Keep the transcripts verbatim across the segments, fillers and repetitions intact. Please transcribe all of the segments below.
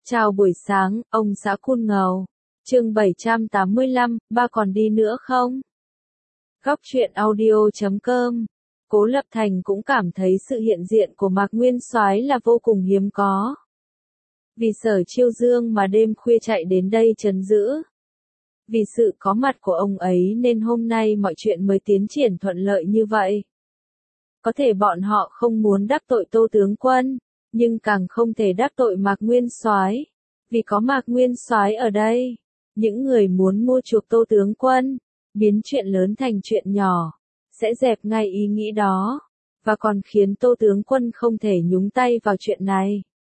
Chào buổi sáng, ông xã Cun Ngầu. Chương bảy trăm tám mươi lăm, ba còn đi nữa không? Góc truyện audio chấm com. Cố Lập Thành cũng cảm thấy sự hiện diện của Mạc Nguyên Soái là vô cùng hiếm có. Vì Sở Chiêu Dương mà đêm khuya chạy đến đây trấn giữ. Vì sự có mặt của ông ấy nên hôm nay mọi chuyện mới tiến triển thuận lợi như vậy. Có thể bọn họ không muốn đắc tội Tô tướng quân, nhưng càng không thể đắc tội Mạc Nguyên Soái, vì có Mạc Nguyên Soái ở đây, những người muốn mua chuộc Tô tướng quân, biến chuyện lớn thành chuyện nhỏ, sẽ dẹp ngay ý nghĩ đó, và còn khiến Tô tướng quân không thể nhúng tay vào chuyện này.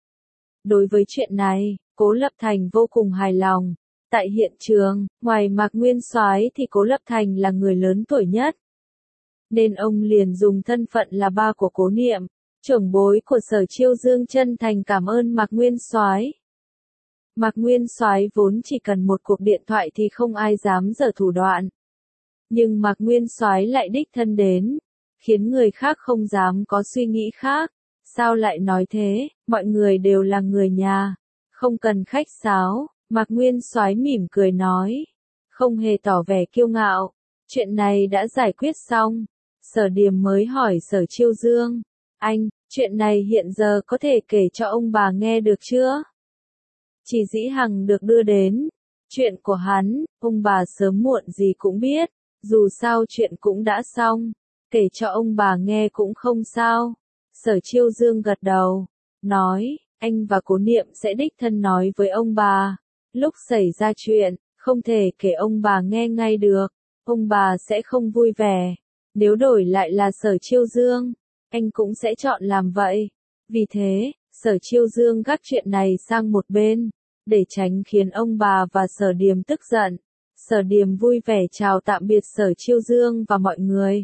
Đối với chuyện này, Cố Lập Thành vô cùng hài lòng. Tại hiện trường, ngoài Mạc Nguyên Soái thì Cố Lập Thành là người lớn tuổi nhất, nên ông liền dùng thân phận là ba của Cố Niệm, trưởng bối của Sở Chiêu Dương chân thành cảm ơn Mạc Nguyên Soái. Mạc Nguyên Soái vốn chỉ cần một cuộc điện thoại thì không ai dám giở thủ đoạn, nhưng Mạc Nguyên Soái lại đích thân đến, khiến người khác không dám có suy nghĩ khác. Sao lại nói thế? Mọi người đều là người nhà, không cần khách sáo. Mạc Nguyên Soái mỉm cười nói, không hề tỏ vẻ kiêu ngạo. Chuyện này đã giải quyết xong. Sở Điềm mới hỏi Sở Chiêu Dương, anh, chuyện này hiện giờ có thể kể cho ông bà nghe được chưa? Chỉ Dĩ Hằng được đưa đến. Chuyện của hắn, ông bà sớm muộn gì cũng biết, dù sao chuyện cũng đã xong, kể cho ông bà nghe cũng không sao. Sở Chiêu Dương gật đầu, nói, anh và Cố Niệm sẽ đích thân nói với ông bà. Lúc xảy ra chuyện, không thể kể ông bà nghe ngay được, ông bà sẽ không vui vẻ. Nếu đổi lại là Sở Chiêu Dương, anh cũng sẽ chọn làm vậy. Vì thế, Sở Chiêu Dương gác chuyện này sang một bên, để tránh khiến ông bà và Sở Điềm tức giận. Sở Điềm vui vẻ chào tạm biệt Sở Chiêu Dương và mọi người.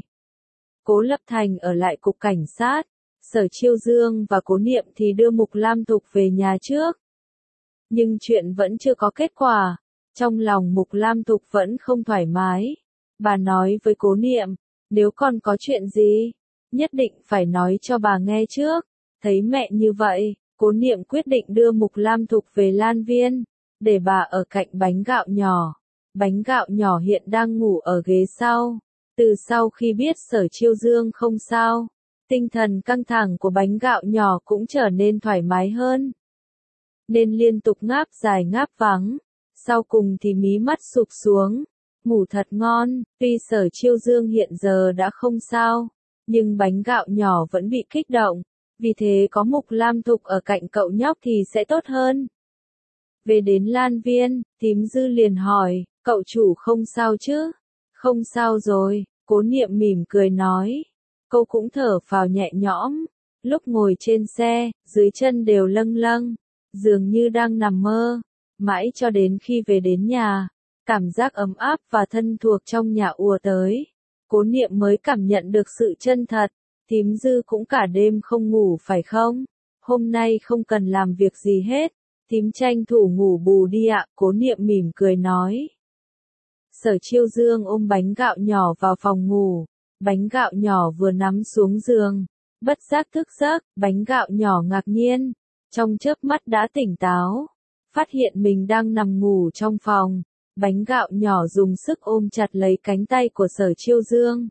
Cố Lập Thành ở lại cục cảnh sát, Sở Chiêu Dương và Cố Niệm thì đưa Mục Lam Thục về nhà trước. Nhưng chuyện vẫn chưa có kết quả, trong lòng Mục Lam Thục vẫn không thoải mái. Bà nói với Cố Niệm, nếu còn có chuyện gì, nhất định phải nói cho bà nghe trước. Thấy mẹ như vậy, Cố Niệm quyết định đưa Mục Lam Thục về Lan Viên, để bà ở cạnh bánh gạo nhỏ. Bánh gạo nhỏ hiện đang ngủ ở ghế sau. Từ sau khi biết Sở Chiêu Dương không sao, tinh thần căng thẳng của bánh gạo nhỏ cũng trở nên thoải mái hơn, nên liên tục ngáp dài ngáp vắng. Sau cùng thì mí mắt sụp xuống, ngủ thật ngon. Tuy Sở Chiêu Dương hiện giờ đã không sao, nhưng bánh gạo nhỏ vẫn bị kích động, vì thế có Mục Lam Thục ở cạnh cậu nhóc thì sẽ tốt hơn. Về đến Lan Viên, Tím Dư liền hỏi, cậu chủ không sao chứ? Không sao rồi, Cố Niệm mỉm cười nói. Cô cũng thở phào nhẹ nhõm. Lúc ngồi trên xe, dưới chân đều lâng lâng, dường như đang nằm mơ. Mãi cho đến khi về đến nhà, cảm giác ấm áp và thân thuộc trong nhà ùa tới. Cố Niệm mới cảm nhận được sự chân thật. Tím Dư cũng cả đêm không ngủ phải không? Hôm nay không cần làm việc gì hết. Tím tranh thủ ngủ bù đi ạ, Cố Niệm mỉm cười nói. Sở Chiêu Dương ôm bánh gạo nhỏ vào phòng ngủ. Bánh gạo nhỏ vừa nằm xuống giường, bất giác thức giấc, bánh gạo nhỏ ngạc nhiên, trong chớp mắt đã tỉnh táo, phát hiện mình đang nằm ngủ trong phòng. Bánh gạo nhỏ dùng sức ôm chặt lấy cánh tay của Sở Chiêu Dương.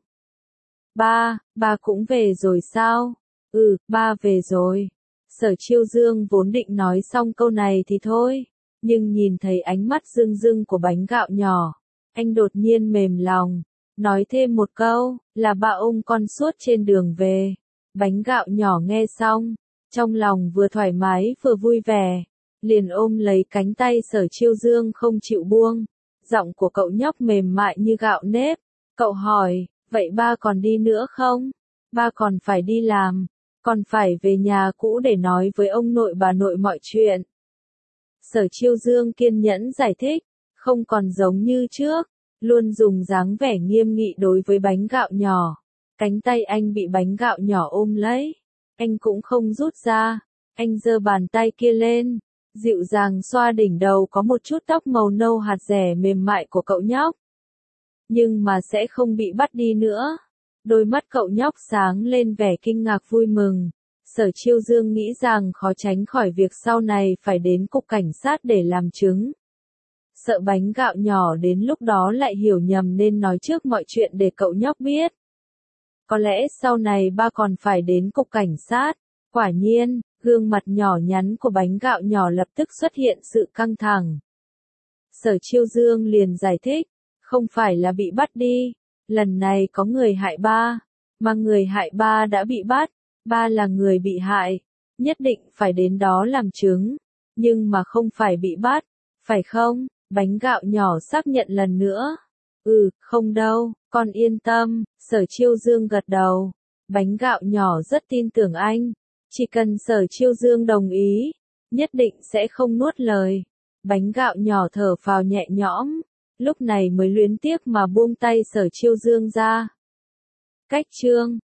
Ba, ba cũng về rồi sao? Ừ, ba về rồi. Sở Chiêu Dương vốn định nói xong câu này thì thôi, nhưng nhìn thấy ánh mắt rưng rưng của bánh gạo nhỏ, anh đột nhiên mềm lòng, nói thêm một câu, là ba ôm con suốt trên đường về. Bánh gạo nhỏ nghe xong, trong lòng vừa thoải mái vừa vui vẻ, liền ôm lấy cánh tay Sở Chiêu Dương không chịu buông. Giọng của cậu nhóc mềm mại như gạo nếp. Cậu hỏi, vậy ba còn đi nữa không? Ba còn phải đi làm, còn phải về nhà cũ để nói với ông nội bà nội mọi chuyện. Sở Chiêu Dương kiên nhẫn giải thích, không còn giống như trước, luôn dùng dáng vẻ nghiêm nghị đối với bánh gạo nhỏ. Cánh tay anh bị bánh gạo nhỏ ôm lấy, anh cũng không rút ra, anh giơ bàn tay kia lên, dịu dàng xoa đỉnh đầu có một chút tóc màu nâu hạt rẻ mềm mại của cậu nhóc. Nhưng mà sẽ không bị bắt đi nữa. Đôi mắt cậu nhóc sáng lên vẻ kinh ngạc vui mừng. Sở Chiêu Dương nghĩ rằng khó tránh khỏi việc sau này phải đến cục cảnh sát để làm chứng. Sợ bánh gạo nhỏ đến lúc đó lại hiểu nhầm nên nói trước mọi chuyện để cậu nhóc biết. Có lẽ sau này ba còn phải đến cục cảnh sát. Quả nhiên, gương mặt nhỏ nhắn của bánh gạo nhỏ lập tức xuất hiện sự căng thẳng. Sở Chiêu Dương liền giải thích, không phải là bị bắt đi, lần này có người hại ba, mà người hại ba đã bị bắt, ba là người bị hại, nhất định phải đến đó làm chứng, nhưng mà không phải bị bắt, phải không? Bánh gạo nhỏ xác nhận lần nữa. Ừ, không đâu, con yên tâm, Sở Chiêu Dương gật đầu. Bánh gạo nhỏ rất tin tưởng anh, chỉ cần Sở Chiêu Dương đồng ý, nhất định sẽ không nuốt lời. Bánh gạo nhỏ thở phào nhẹ nhõm, lúc này mới luyến tiếc mà buông tay Sở Chiêu Dương ra. Cách chương